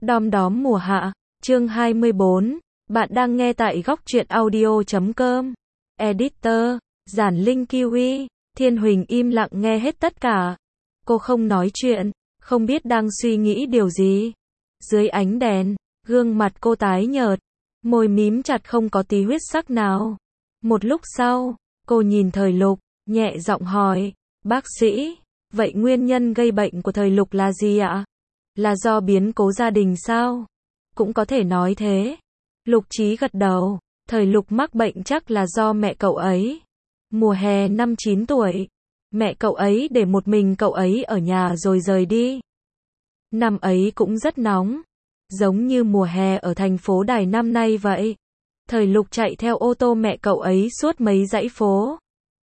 Đom đóm mùa hạ, chương 24, bạn đang nghe tại góc truyện audio.com. Editor, Giản Linh Kiwi, Thiên Huỳnh im lặng nghe hết tất cả. Cô không nói chuyện, không biết đang suy nghĩ điều gì. Dưới ánh đèn, gương mặt cô tái nhợt, môi mím chặt không có tí huyết sắc nào. Một lúc sau, cô nhìn Thời Lục, nhẹ giọng hỏi, bác sĩ, vậy nguyên nhân gây bệnh của Thời Lục là gì ạ? Là do biến cố gia đình sao? Cũng có thể nói thế. Lục Chí gật đầu, Thời Lục mắc bệnh chắc là do mẹ cậu ấy. Mùa hè năm 9 tuổi, mẹ cậu ấy để một mình cậu ấy ở nhà rồi rời đi. Năm ấy cũng rất nóng, giống như mùa hè ở thành phố Đài năm nay vậy. Thời Lục chạy theo ô tô mẹ cậu ấy suốt mấy dãy phố.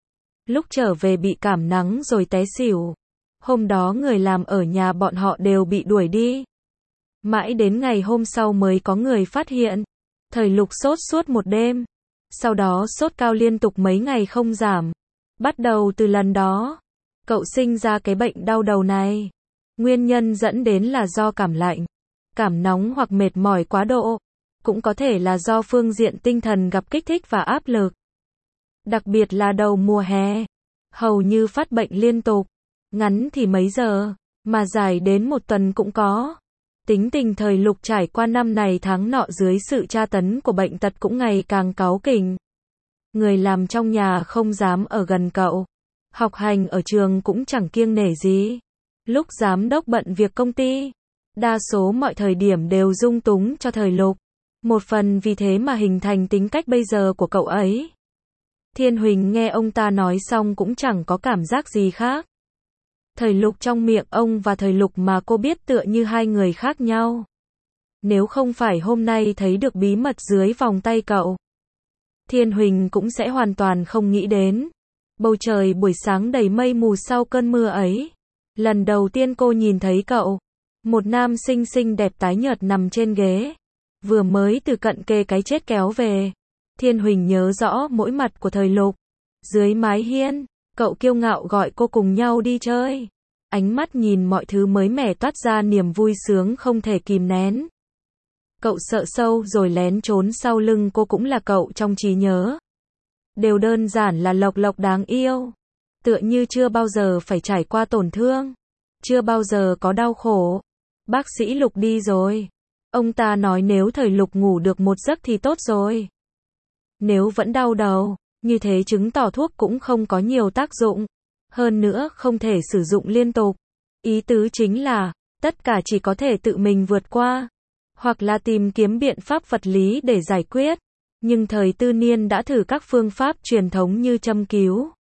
Lúc trở về bị cảm nắng rồi té xỉu. Hôm đó người làm ở nhà bọn họ đều bị đuổi đi. Mãi đến ngày hôm sau mới có người phát hiện. Thời Lục sốt suốt một đêm. Sau đó sốt cao liên tục mấy ngày không giảm. Bắt đầu từ lần đó, cậu sinh ra cái bệnh đau đầu này. Nguyên nhân dẫn đến là do cảm lạnh, cảm nóng hoặc mệt mỏi quá độ. Cũng có thể là do phương diện tinh thần gặp kích thích và áp lực. Đặc biệt là đầu mùa hè, hầu như phát bệnh liên tục. Ngắn thì mấy giờ, mà dài đến một tuần cũng có. Tính tình Thời Lục trải qua năm này tháng nọ dưới sự tra tấn của bệnh tật cũng ngày càng cáu kỉnh. Người làm trong nhà không dám ở gần cậu. Học hành ở trường cũng chẳng kiêng nể gì. Lúc giám đốc bận việc công ty, đa số mọi thời điểm đều dung túng cho Thời Lục. Một phần vì thế mà hình thành tính cách bây giờ của cậu ấy. Thiên Huỳnh nghe ông ta nói xong cũng chẳng có cảm giác gì khác. Thời Lục trong miệng ông và Thời Lục mà cô biết tựa như hai người khác nhau. Nếu không phải hôm nay thấy được bí mật dưới vòng tay cậu, Thiên Huỳnh cũng sẽ hoàn toàn không nghĩ đến. Bầu trời buổi sáng đầy mây mù sau cơn mưa ấy. Lần đầu tiên cô nhìn thấy cậu, một nam sinh xinh đẹp tái nhợt nằm trên ghế, vừa mới từ cận kề cái chết kéo về. Thiên Huỳnh nhớ rõ mỗi mặt của Thời Lục. Dưới mái hiên, cậu kiêu ngạo gọi cô cùng nhau đi chơi. Ánh mắt nhìn mọi thứ mới mẻ toát ra niềm vui sướng không thể kìm nén. Cậu sợ sâu rồi lén trốn sau lưng cô cũng là cậu trong trí nhớ. Đều đơn giản là Lộc Lộc đáng yêu. Tựa như chưa bao giờ phải trải qua tổn thương. Chưa bao giờ có đau khổ. Bác sĩ Lục đi rồi. Ông ta nói nếu Thời Lục ngủ được một giấc thì tốt rồi. Nếu vẫn đau đầu, như thế chứng tỏ thuốc cũng không có nhiều tác dụng. Hơn nữa không thể sử dụng liên tục. Ý tứ chính là, tất cả chỉ có thể tự mình vượt qua. Hoặc là tìm kiếm biện pháp vật lý để giải quyết. Nhưng thời Tư Niên đã thử các phương pháp truyền thống như châm cứu,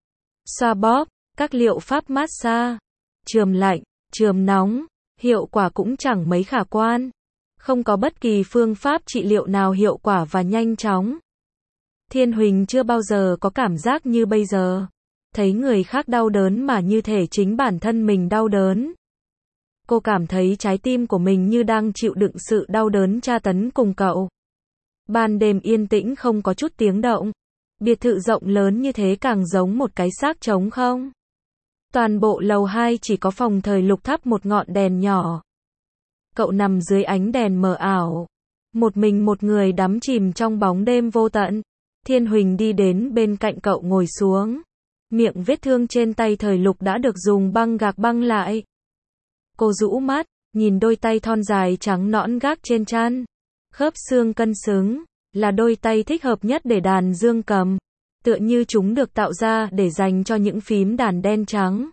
xoa bóp, các liệu pháp massage, chườm lạnh, chườm nóng. Hiệu quả cũng chẳng mấy khả quan. Không có bất kỳ phương pháp trị liệu nào hiệu quả và nhanh chóng. Thiên Huỳnh chưa bao giờ có cảm giác như bây giờ. Thấy người khác đau đớn mà như thể chính bản thân mình đau đớn. Cô cảm thấy trái tim của mình như đang chịu đựng sự đau đớn tra tấn cùng cậu. Ban đêm yên tĩnh không có chút tiếng động. Biệt thự rộng lớn như thế càng giống một cái xác trống không. Toàn bộ lầu 2 chỉ có phòng Thời Lục thắp một ngọn đèn nhỏ. Cậu nằm dưới ánh đèn mờ ảo. Một mình một người đắm chìm trong bóng đêm vô tận. Thiên Huỳnh đi đến bên cạnh cậu ngồi xuống. Miệng vết thương trên tay Thời Lục đã được dùng băng gạc băng lại. Cô rũ mắt, nhìn đôi tay thon dài trắng nõn gác trên trán. Khớp xương cân xứng, là đôi tay thích hợp nhất để đàn dương cầm. Tựa như chúng được tạo ra để dành cho những phím đàn đen trắng.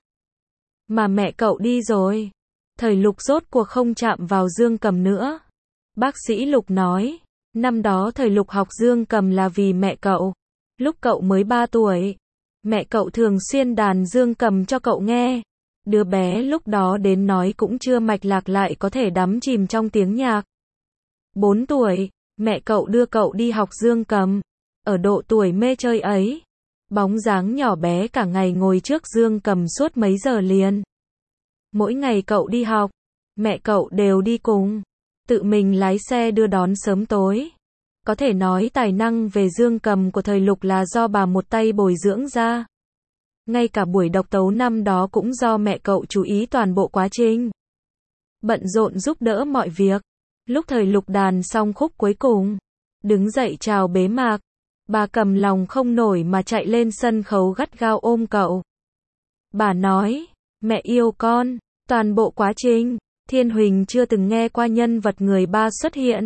Mà mẹ cậu đi rồi. Thời Lục rốt cuộc không chạm vào dương cầm nữa. Bác sĩ Lục nói, năm đó Thời Lục học dương cầm là vì mẹ cậu. Lúc cậu mới 3 tuổi, mẹ cậu thường xuyên đàn dương cầm cho cậu nghe. Đứa bé lúc đó đến nói cũng chưa mạch lạc lại có thể đắm chìm trong tiếng nhạc. 4 tuổi, mẹ cậu đưa cậu đi học dương cầm. Ở độ tuổi mê chơi ấy, bóng dáng nhỏ bé cả ngày ngồi trước dương cầm suốt mấy giờ liền. Mỗi ngày cậu đi học, mẹ cậu đều đi cùng. Tự mình lái xe đưa đón sớm tối. Có thể nói tài năng về dương cầm của Thời Lục là do bà một tay bồi dưỡng ra. Ngay cả buổi độc tấu năm đó cũng do mẹ cậu chú ý toàn bộ quá trình. Bận rộn giúp đỡ mọi việc. Lúc thời lục đàn xong khúc cuối cùng, đứng dậy chào bế mạc, bà cầm lòng không nổi mà chạy lên sân khấu gắt gao ôm cậu. Bà nói, mẹ yêu con, toàn bộ quá trình, Thiên Huỳnh chưa từng nghe qua nhân vật người ba xuất hiện.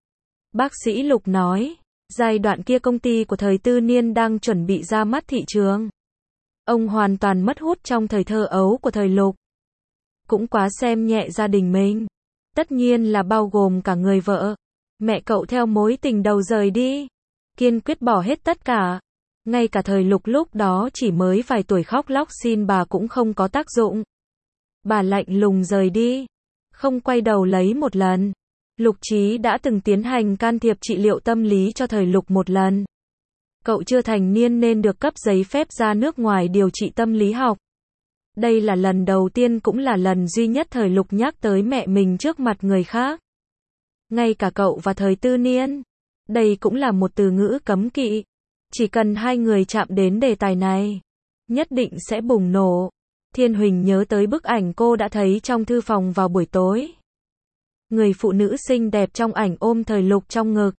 Bác sĩ Lục nói, giai đoạn kia công ty của thời Tư Niên đang chuẩn bị ra mắt thị trường. Ông hoàn toàn mất hút trong thời thơ ấu của thời Lục. Cũng quá xem nhẹ gia đình mình. Tất nhiên là bao gồm cả người vợ. Mẹ cậu theo mối tình đầu rời đi. Kiên quyết bỏ hết tất cả. Ngay cả thời Lục lúc đó chỉ mới vài tuổi khóc lóc xin bà cũng không có tác dụng. Bà lạnh lùng rời đi. Không quay đầu lấy một lần. Lục Chí đã từng tiến hành can thiệp trị liệu tâm lý cho thời Lục một lần. Cậu chưa thành niên nên được cấp giấy phép ra nước ngoài điều trị tâm lý học. Đây là lần đầu tiên cũng là lần duy nhất thời Lục nhắc tới mẹ mình trước mặt người khác. Ngay cả cậu và thời Tư Niên. Đây cũng là một từ ngữ cấm kỵ. Chỉ cần hai người chạm đến đề tài này, nhất định sẽ bùng nổ. Thiên Huỳnh nhớ tới bức ảnh cô đã thấy trong thư phòng vào buổi tối. Người phụ nữ xinh đẹp trong ảnh ôm thời Lục trong ngực.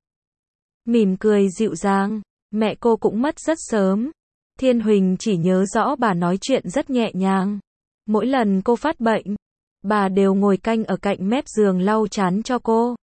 Mỉm cười dịu dàng. Mẹ cô cũng mất rất sớm. Thiên Huỳnh chỉ nhớ rõ bà nói chuyện rất nhẹ nhàng. Mỗi lần cô phát bệnh, bà đều ngồi canh ở cạnh mép giường lau chán cho cô.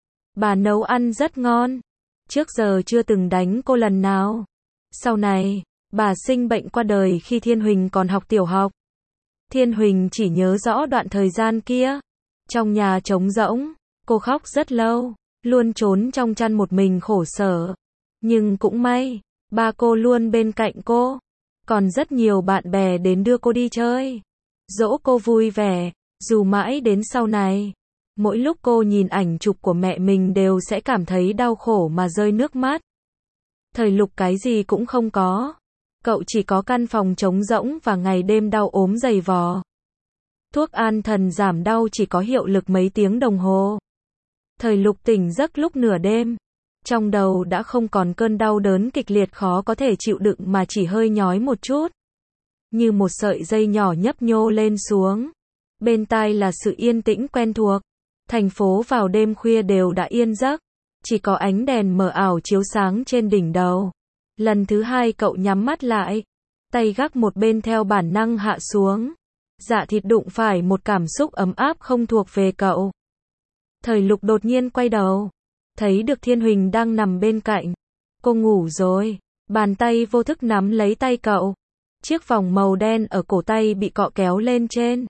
Bà nấu ăn rất ngon. Trước giờ chưa từng đánh cô lần nào. Sau này, bà sinh bệnh qua đời khi Thiên Huỳnh còn học tiểu học. Thiên Huỳnh chỉ nhớ rõ đoạn thời gian kia. Trong nhà trống rỗng, cô khóc rất lâu, luôn trốn trong chăn một mình khổ sở. Nhưng cũng may, ba cô luôn bên cạnh cô. Còn rất nhiều bạn bè đến đưa cô đi chơi. Dỗ cô vui vẻ, dù mãi đến sau này. Mỗi lúc cô nhìn ảnh chụp của mẹ mình đều sẽ cảm thấy đau khổ mà rơi nước mắt. Thời Lục cái gì cũng không có. Cậu chỉ có căn phòng trống rỗng và ngày đêm đau ốm dày vò. Thuốc an thần giảm đau chỉ có hiệu lực mấy tiếng đồng hồ. Thời Lục tỉnh giấc lúc nửa đêm. Trong đầu đã không còn cơn đau đớn kịch liệt khó có thể chịu đựng mà chỉ hơi nhói một chút. Như một sợi dây nhỏ nhấp nhô lên xuống. Bên tai là sự yên tĩnh quen thuộc. Thành phố vào đêm khuya đều đã yên giấc. Chỉ có ánh đèn mờ ảo chiếu sáng trên đỉnh đầu. Lần thứ hai cậu nhắm mắt lại. Tay gác một bên theo bản năng hạ xuống. Dạ thịt đụng phải một cảm xúc ấm áp không thuộc về cậu. Thời Lục đột nhiên quay đầu. Thấy được Thiên Huỳnh đang nằm bên cạnh. Cô ngủ rồi. Bàn tay vô thức nắm lấy tay cậu. Chiếc vòng màu đen ở cổ tay bị cọ kéo lên trên.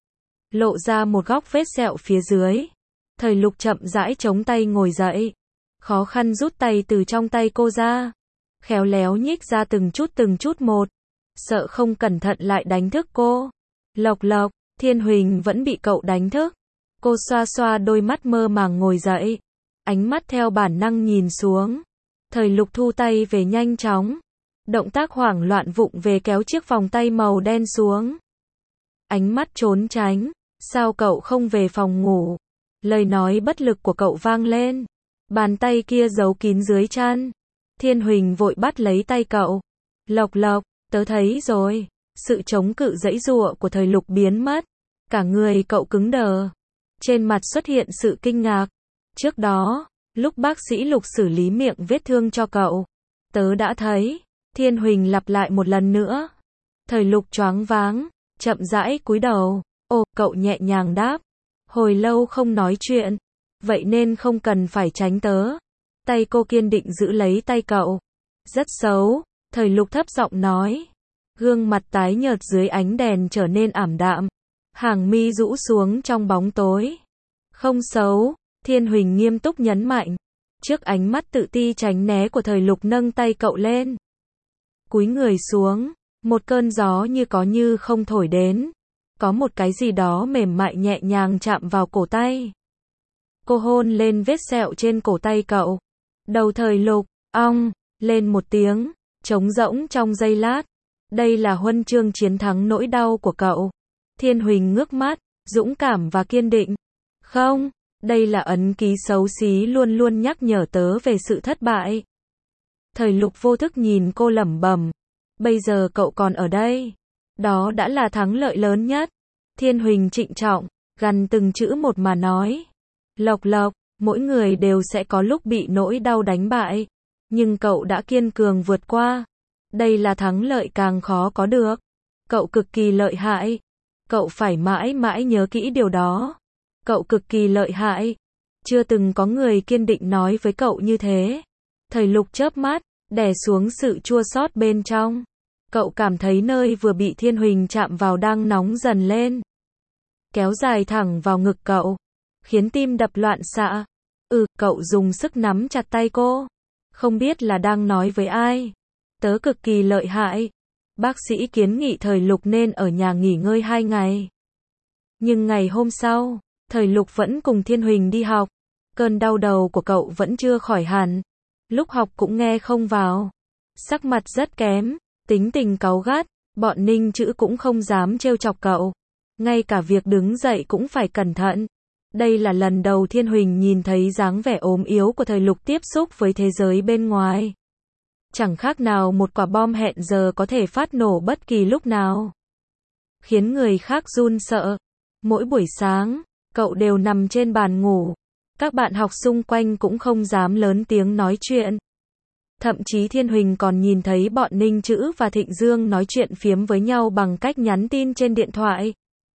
Lộ ra một góc vết sẹo phía dưới. Thời Lục chậm rãi chống tay ngồi dậy. Khó khăn rút tay từ trong tay cô ra. Khéo léo nhích ra từng chút một. Sợ không cẩn thận lại đánh thức cô. Lộc lộc, Thiên Huỳnh vẫn bị cậu đánh thức. Cô xoa xoa đôi mắt mơ màng ngồi dậy. Ánh mắt theo bản năng nhìn xuống. Thời Lục thu tay về nhanh chóng. Động tác hoảng loạn vụng về kéo chiếc vòng tay màu đen xuống. Ánh mắt trốn tránh. Sao cậu không về phòng ngủ? Lời nói bất lực của cậu vang lên. Bàn tay kia giấu kín dưới chăn. Thiên Huỳnh vội bắt lấy tay cậu. Lộc lộc, tớ thấy rồi. Sự chống cự giãy giụa của thời Lục biến mất. Cả người cậu cứng đờ. Trên mặt xuất hiện sự kinh ngạc. Trước đó, lúc bác sĩ Lục xử lý miệng vết thương cho cậu, tớ đã thấy. Thiên Huỳnh lặp lại một lần nữa. Thời Lục choáng váng, chậm rãi cúi đầu. Ồ, cậu nhẹ nhàng đáp. Hồi lâu không nói chuyện. Vậy nên không cần phải tránh tớ. Tay cô kiên định giữ lấy tay cậu. Rất xấu, thời Lục thấp giọng nói. Gương mặt tái nhợt dưới ánh đèn trở nên ảm đạm. Hàng mi rũ xuống trong bóng tối. Không xấu, Thiên Huỳnh nghiêm túc nhấn mạnh. Trước ánh mắt tự ti tránh né của thời Lục nâng tay cậu lên. Cúi người xuống, một cơn gió như có như không thổi đến. Có một cái gì đó mềm mại nhẹ nhàng chạm vào cổ tay. Cô hôn lên vết sẹo trên cổ tay cậu. Đầu thời Lục, ong, lên một tiếng, trống rỗng trong giây lát. Đây là huân chương chiến thắng nỗi đau của cậu. Thiên Huỳnh ngước mắt, dũng cảm và kiên định. Không, đây là ấn ký xấu xí luôn luôn nhắc nhở tớ về sự thất bại. Thời Lục vô thức nhìn cô lẩm bẩm. Bây giờ cậu còn ở đây. Đó đã là thắng lợi lớn nhất. Thiên Huỳnh trịnh trọng, gằn từng chữ một mà nói. Lộc lộc, Mỗi người đều sẽ có lúc bị nỗi đau đánh bại. Nhưng cậu đã kiên cường vượt qua. Đây là thắng lợi càng khó có được. Cậu cực kỳ lợi hại. Cậu phải mãi mãi nhớ kỹ điều đó. Cậu cực kỳ lợi hại. Chưa từng có người kiên định nói với cậu như thế. Thầy Lục chớp mắt, đè xuống sự chua xót bên trong. Cậu cảm thấy nơi vừa bị Thiên Huỳnh chạm vào đang nóng dần lên. Kéo dài thẳng vào ngực cậu. Khiến tim đập loạn xạ. Cậu dùng sức nắm chặt tay cô. Không biết là đang nói với ai. Tớ cực kỳ lợi hại. Bác sĩ kiến nghị Thời Lục nên ở nhà nghỉ ngơi 2 ngày. Nhưng ngày hôm sau, Thời Lục vẫn cùng Thiên Huỳnh đi học. Cơn đau đầu của cậu vẫn chưa khỏi hẳn. Lúc học cũng nghe không vào. Sắc mặt rất kém, tính tình cáu gắt, bọn Ninh Chữ cũng không dám trêu chọc cậu. Ngay cả việc đứng dậy cũng phải cẩn thận. Đây là lần đầu Thiên Huỳnh nhìn thấy dáng vẻ ốm yếu của Thời Lục tiếp xúc với thế giới bên ngoài. Chẳng khác nào một quả bom hẹn giờ có thể phát nổ bất kỳ lúc nào. Khiến người khác run sợ. Mỗi buổi sáng, cậu đều nằm trên bàn ngủ. Các bạn học xung quanh cũng không dám lớn tiếng nói chuyện. Thậm chí Thiên Huỳnh còn nhìn thấy bọn Ninh Chữ và Thịnh Dương nói chuyện phiếm với nhau bằng cách nhắn tin trên điện thoại.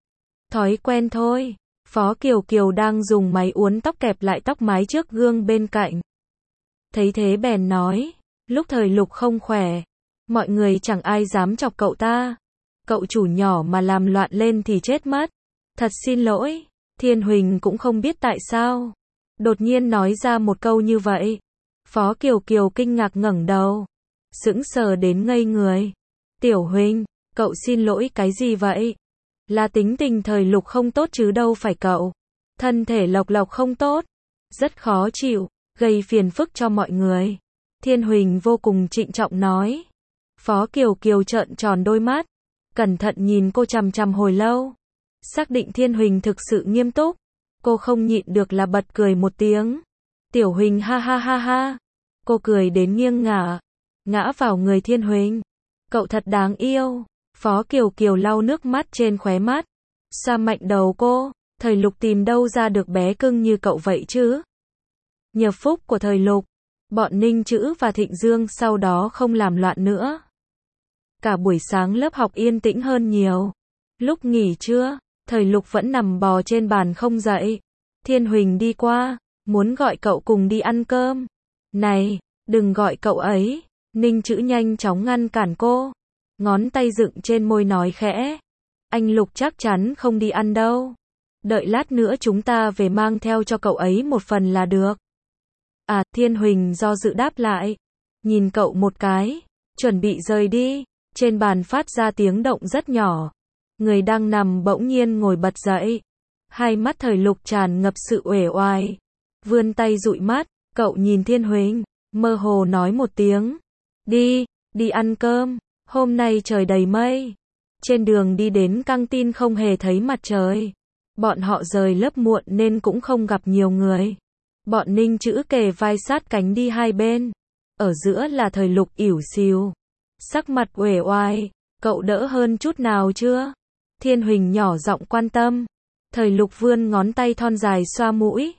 Thói quen thôi. Phó Kiều Kiều đang dùng máy uốn tóc kẹp lại tóc mái trước gương bên cạnh. Thấy thế bèn nói, lúc Thời Lục không khỏe, mọi người chẳng ai dám chọc cậu ta. Cậu chủ nhỏ mà làm loạn lên thì chết mất. Thật xin lỗi. Thiên Huỳnh cũng không biết tại sao. Đột nhiên nói ra một câu như vậy. Phó Kiều Kiều kinh ngạc ngẩng đầu. Sững sờ đến ngây người. Tiểu Huỳnh, cậu xin lỗi cái gì vậy? Là tính tình Thời Lục không tốt chứ đâu phải cậu. Thân thể Lộc Lộc không tốt. Rất khó chịu, gây phiền phức cho mọi người. Thiên Huỳnh vô cùng trịnh trọng nói. Phó Kiều Kiều trợn tròn đôi mắt. Cẩn thận nhìn cô chằm chằm hồi lâu. Xác định Thiên Huỳnh thực sự nghiêm túc. Cô không nhịn được là bật cười một tiếng. Tiểu Huỳnh ha ha ha ha. Cô cười đến nghiêng ngả. Ngã vào người Thiên Huỳnh. Cậu thật đáng yêu. Phó Kiều Kiều lau nước mắt trên khóe mắt. Xoa mạnh đầu cô. Thời Lục tìm đâu ra được bé cưng như cậu vậy chứ? Nhờ phúc của Thời Lục, bọn Ninh Chữ và Thịnh Dương sau đó không làm loạn nữa. Cả buổi sáng lớp học yên tĩnh hơn nhiều. Lúc nghỉ trưa, Thời Lục vẫn nằm bò trên bàn không dậy. Thiên Huỳnh đi qua, muốn gọi cậu cùng đi ăn cơm. Này, đừng gọi cậu ấy. Ninh Chữ nhanh chóng ngăn cản cô. Ngón tay dựng trên môi nói khẽ. Anh Lục chắc chắn không đi ăn đâu. Đợi lát nữa chúng ta về mang theo cho cậu ấy một phần là được. À, Thiên Huỳnh do dự đáp lại. Nhìn cậu một cái, chuẩn bị rời đi. Trên bàn phát ra tiếng động rất nhỏ. Người đang nằm bỗng nhiên ngồi bật dậy. Hai mắt Thời Lục tràn ngập sự uể oải. Vươn tay dụi mắt, cậu nhìn Thiên Huỳnh, mơ hồ nói một tiếng. Đi ăn cơm. Hôm nay trời đầy mây. Trên đường đi đến căng tin không hề thấy mặt trời. Bọn họ rời lớp muộn nên cũng không gặp nhiều người. Bọn Ninh Chữ kề vai sát cánh đi hai bên. Ở giữa là Thời Lục ỉu xìu. Sắc mặt uể oải. Cậu đỡ hơn chút nào chưa? Thiên Huỳnh nhỏ giọng quan tâm. Thời Lục vươn ngón tay thon dài xoa mũi.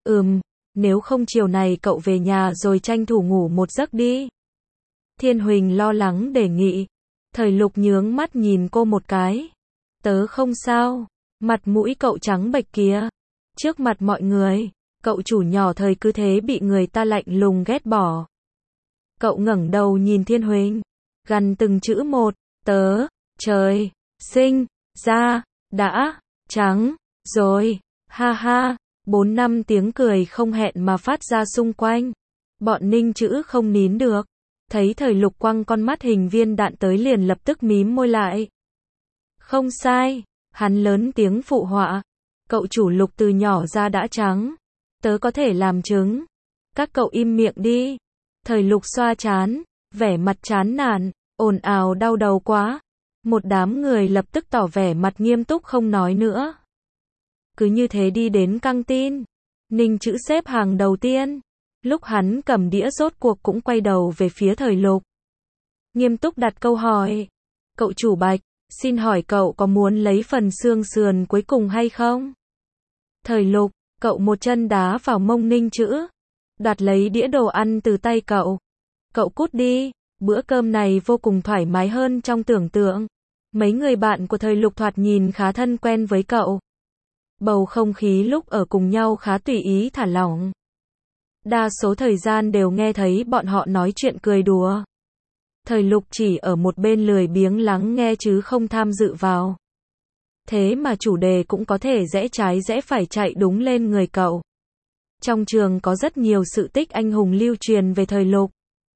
Nếu không chiều này cậu về nhà rồi tranh thủ ngủ một giấc đi. Thiên Huỳnh lo lắng đề nghị. Thời Lục nhướng mắt nhìn cô một cái. Tớ không sao. Mặt mũi cậu trắng bệch kìa. Trước mặt mọi người, cậu chủ nhỏ Thời cứ thế bị người ta lạnh lùng ghét bỏ. Cậu ngẩng đầu nhìn Thiên Huỳnh, gằn từng chữ một. Tớ, trời, sinh, ra, đã, trắng, rồi, ha ha. 4-5 tiếng cười không hẹn mà phát ra xung quanh. Bọn Ninh Chữ không nín được. Thấy Thời Lục quăng con mắt hình viên đạn tới liền lập tức mím môi lại. Không sai. Hắn lớn tiếng phụ họa. Cậu chủ Lục từ nhỏ ra đã trắng. Tớ có thể làm chứng. Các cậu im miệng đi. Thời Lục xoa trán, vẻ mặt chán nản, ồn ào đau đầu quá. Một đám người lập tức tỏ vẻ mặt nghiêm túc không nói nữa. Cứ như thế đi đến căng tin. Ninh Chữ xếp hàng đầu tiên. Lúc hắn cầm đĩa rốt cuộc cũng quay đầu về phía Thời Lục. Nghiêm túc đặt câu hỏi. Cậu chủ Bạch, xin hỏi cậu có muốn lấy phần xương sườn cuối cùng hay không? Thời Lục, Cậu một chân đá vào mông Ninh Chữ, đoạt lấy đĩa đồ ăn từ tay cậu. Cậu cút đi, bữa cơm này vô cùng thoải mái hơn trong tưởng tượng. Mấy người bạn của thời Lục thoạt nhìn khá thân quen với cậu. Bầu không khí lúc ở cùng nhau khá tùy ý thả lỏng. Đa số thời gian đều nghe thấy bọn họ nói chuyện cười đùa. Thời Lục chỉ ở một bên lười biếng lắng nghe chứ không tham dự vào. Thế mà chủ đề cũng có thể rẽ trái rẽ phải chạy đúng lên người cậu. Trong trường có rất nhiều sự tích anh hùng lưu truyền về thời Lục.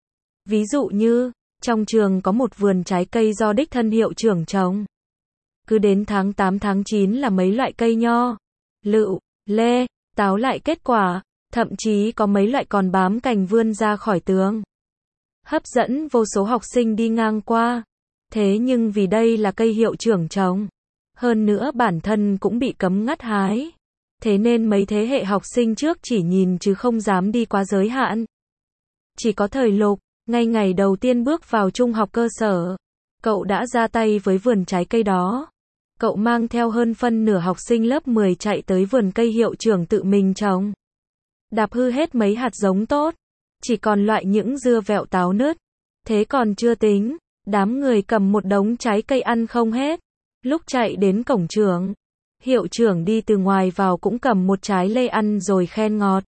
Ví dụ như, trong trường có một vườn trái cây do đích thân hiệu trưởng trồng. Cứ đến tháng 8 tháng 9 là mấy loại cây nho, lựu, lê, táo lại kết quả, thậm chí có mấy loại còn bám cành vươn ra khỏi tường. Hấp dẫn vô số học sinh đi ngang qua. Thế nhưng vì đây là cây hiệu trưởng trồng, hơn nữa bản thân cũng bị cấm ngắt hái. Thế nên mấy thế hệ học sinh trước chỉ nhìn chứ không dám đi quá giới hạn. Chỉ có thời Lục, ngay ngày đầu tiên bước vào trung học cơ sở, cậu đã ra tay với vườn trái cây đó. Cậu mang theo hơn phân nửa học sinh lớp 10 chạy tới vườn cây hiệu trưởng tự mình trồng. Đạp hư hết mấy hạt giống tốt, chỉ còn loại những dưa vẹo táo nứt. Thế còn chưa tính, đám người cầm một đống trái cây ăn không hết. Lúc chạy đến cổng trường, hiệu trưởng đi từ ngoài vào cũng cầm một trái lê ăn rồi khen ngọt.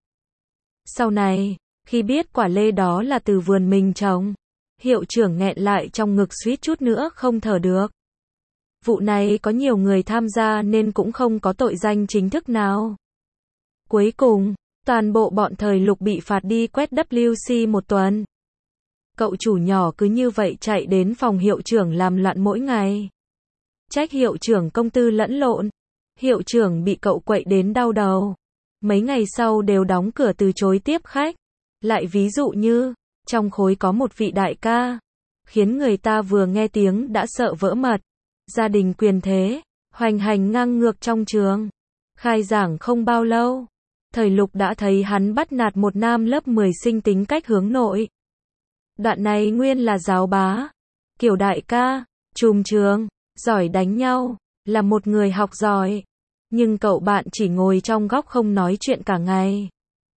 Sau này, khi biết quả lê đó là từ vườn mình trồng, hiệu trưởng nghẹn lại trong ngực suýt chút nữa không thở được. Vụ này có nhiều người tham gia nên cũng không có tội danh chính thức nào. Cuối cùng, toàn bộ bọn thời Lục bị phạt đi quét WC một tuần. Cậu chủ nhỏ cứ như vậy chạy đến phòng hiệu trưởng làm loạn mỗi ngày. Trách hiệu trưởng công tư lẫn lộn. Hiệu trưởng bị cậu quậy đến đau đầu. Mấy ngày sau đều đóng cửa từ chối tiếp khách. Lại ví dụ như, trong khối có một vị đại ca, khiến người ta vừa nghe tiếng đã sợ vỡ mật. Gia đình quyền thế, hoành hành ngang ngược trong trường. Khai giảng không bao lâu, thời Lục đã thấy hắn bắt nạt một nam lớp 10 sinh tính cách hướng nội. Đoạn này nguyên là giáo bá, kiểu đại ca, trùm trường, giỏi đánh nhau, là một người học giỏi. Nhưng cậu bạn chỉ ngồi trong góc không nói chuyện cả ngày.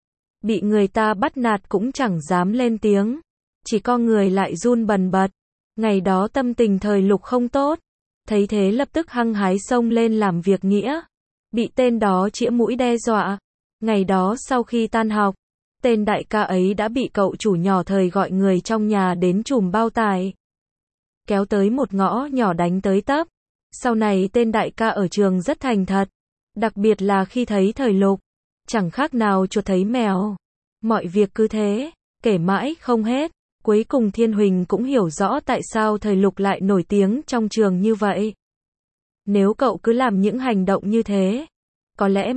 Bị người ta bắt nạt cũng chẳng dám lên tiếng, chỉ có người lại run bần bật. Ngày đó tâm tình thời Lục không tốt, thấy thế lập tức hăng hái xông lên làm việc nghĩa. Bị tên đó chĩa mũi đe dọa. Ngày đó sau khi tan học, tên đại ca ấy đã bị cậu chủ nhỏ thời gọi người trong nhà đến chùm bao tải. Kéo tới một ngõ nhỏ đánh tới tấp. Sau này tên đại ca ở trường rất thành thật. Đặc biệt là khi thấy thời Lục, chẳng khác nào chuột thấy mèo. Mọi việc cứ thế, kể mãi không hết. Cuối cùng Thiên Huỳnh cũng hiểu rõ tại sao thời Lục lại nổi tiếng trong trường như vậy. Nếu cậu cứ làm những hành động như thế, có lẽ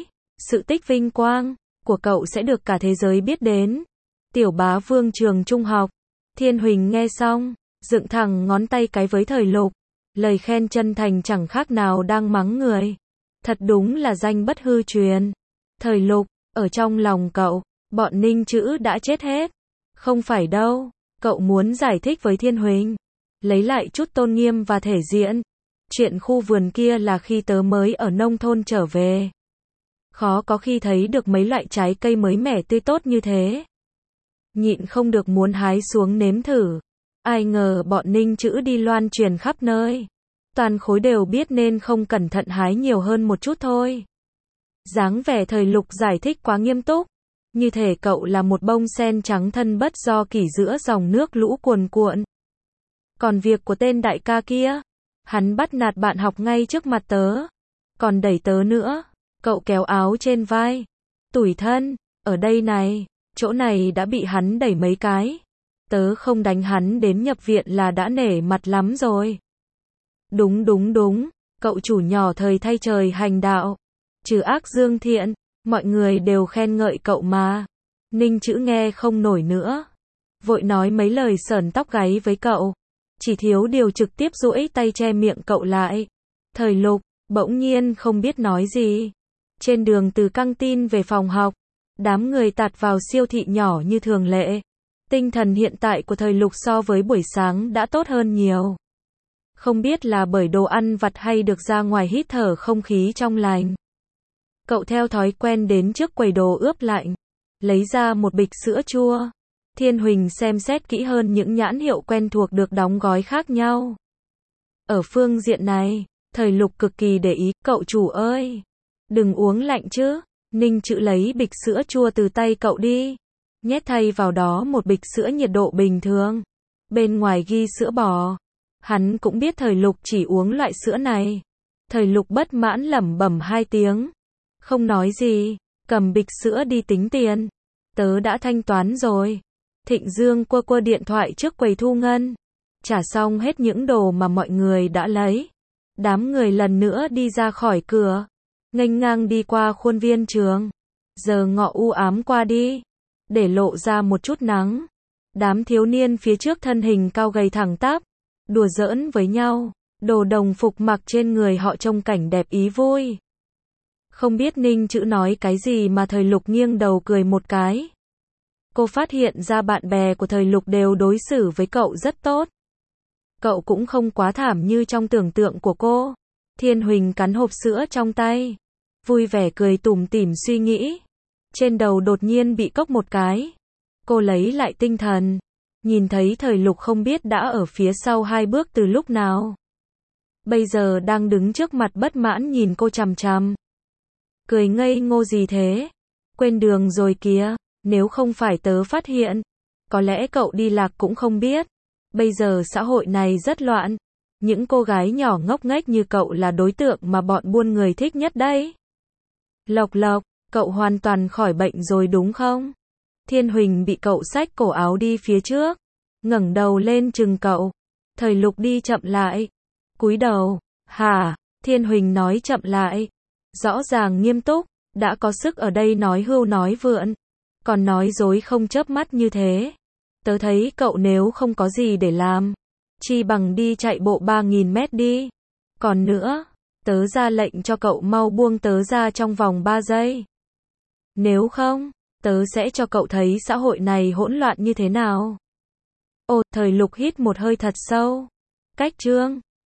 sự tích vinh quang của cậu sẽ được cả thế giới biết đến. Tiểu bá vương trường trung học. Thiên Huỳnh nghe xong, dựng thẳng ngón tay cái với thời Lục. Lời khen chân thành chẳng khác nào đang mắng người. Thật đúng là danh bất hư truyền. Thời Lục, ở trong lòng cậu, bọn Ninh Chữ đã chết hết. Không phải đâu, cậu muốn giải thích với Thiên Huỳnh. Lấy lại chút tôn nghiêm và thể diện. Chuyện khu vườn kia là khi tớ mới ở nông thôn trở về. Khó có khi thấy được mấy loại trái cây mới mẻ tươi tốt như thế. Nhịn không được muốn hái xuống nếm thử. Ai ngờ bọn Ninh Chữ đi loan truyền khắp nơi. Toàn khối đều biết nên không cẩn thận hái nhiều hơn một chút thôi. Dáng vẻ thời Lục giải thích quá nghiêm túc. Như thể cậu là một bông sen trắng thân bất do kỷ giữa dòng nước lũ cuồn cuộn. Còn việc của tên đại ca kia, hắn bắt nạt bạn học ngay trước mặt tớ. Còn đẩy tớ nữa. Cậu kéo áo trên vai. Tủi thân, ở đây này, chỗ này đã bị hắn đẩy mấy cái. Tớ không đánh hắn đến nhập viện là đã nể mặt lắm rồi. Đúng, cậu chủ nhỏ thời thay trời hành đạo. Trừ ác dương thiện, mọi người đều khen ngợi cậu mà. Ninh Chữ nghe không nổi nữa. Vội nói mấy lời sởn tóc gáy với cậu. Chỉ thiếu điều trực tiếp duỗi tay che miệng cậu lại. Thời Lục, bỗng nhiên không biết nói gì. Trên đường từ căng tin về phòng học, đám người tạt vào siêu thị nhỏ như thường lệ. Tinh thần hiện tại của thời Lục so với buổi sáng đã tốt hơn nhiều. Không biết là bởi đồ ăn vặt hay được ra ngoài hít thở không khí trong lành. Cậu theo thói quen đến trước quầy đồ ướp lạnh, lấy ra một bịch sữa chua. Thiên Huỳnh xem xét kỹ hơn những nhãn hiệu quen thuộc được đóng gói khác nhau. Ở phương diện này, Thời Lục cực kỳ để ý, cậu chủ ơi, đừng uống lạnh chứ. Ninh Chữ lấy bịch sữa chua từ tay cậu đi, nhét thay vào đó một bịch sữa nhiệt độ bình thường. Bên ngoài ghi sữa bò. Hắn cũng biết Thời Lục chỉ uống loại sữa này. Thời Lục bất mãn lẩm bẩm 2 tiếng. Không nói gì, cầm bịch sữa đi tính tiền. Tớ đã thanh toán rồi. Thịnh Dương quơ quơ điện thoại trước quầy thu ngân. Trả xong hết những đồ mà mọi người đã lấy. Đám người lần nữa đi ra khỏi cửa, nghênh ngang đi qua khuôn viên trường. Giờ ngọ u ám qua đi, để lộ ra một chút nắng. Đám thiếu niên phía trước thân hình cao gầy thẳng tắp, đùa giỡn với nhau. Đồ đồng phục mặc trên người họ trông cảnh đẹp ý vui. Không biết Ninh Chữ nói cái gì mà Thời Lục nghiêng đầu cười một cái. Cô phát hiện ra bạn bè của Thời Lục đều đối xử với cậu rất tốt. Cậu cũng không quá thảm như trong tưởng tượng của cô. Thiên Huỳnh cắn hộp sữa trong tay, vui vẻ cười tủm tỉm suy nghĩ. Trên đầu đột nhiên bị cốc một cái. Cô lấy lại tinh thần, nhìn thấy Thời Lục không biết đã ở phía sau 2 bước từ lúc nào. Bây giờ đang đứng trước mặt bất mãn nhìn cô chằm chằm. Cười ngây ngô gì thế? Quên đường rồi kìa, nếu không phải tớ phát hiện, có lẽ cậu đi lạc cũng không biết. Bây giờ xã hội này rất loạn, những cô gái nhỏ ngốc nghếch như cậu là đối tượng mà bọn buôn người thích nhất đấy. Lộc Lộc, cậu hoàn toàn khỏi bệnh rồi đúng không? Thiên Huỳnh bị cậu xách cổ áo đi phía trước, ngẩng đầu lên chừng cậu. Thời Lục đi chậm lại, cúi đầu. Hả? Thiên Huỳnh nói chậm lại, rõ ràng nghiêm túc. Đã có sức ở đây nói hưu nói vượn, còn nói dối không chớp mắt như thế. Tớ thấy cậu nếu không có gì để làm, chi bằng đi chạy bộ 3.000 mét đi. Còn nữa, tớ ra lệnh cho cậu mau buông tớ ra trong vòng 3 giây. Nếu không, tớ sẽ cho cậu thấy xã hội này hỗn loạn như thế nào. Ồ, Thời Lục hít một hơi thật sâu. Cách chương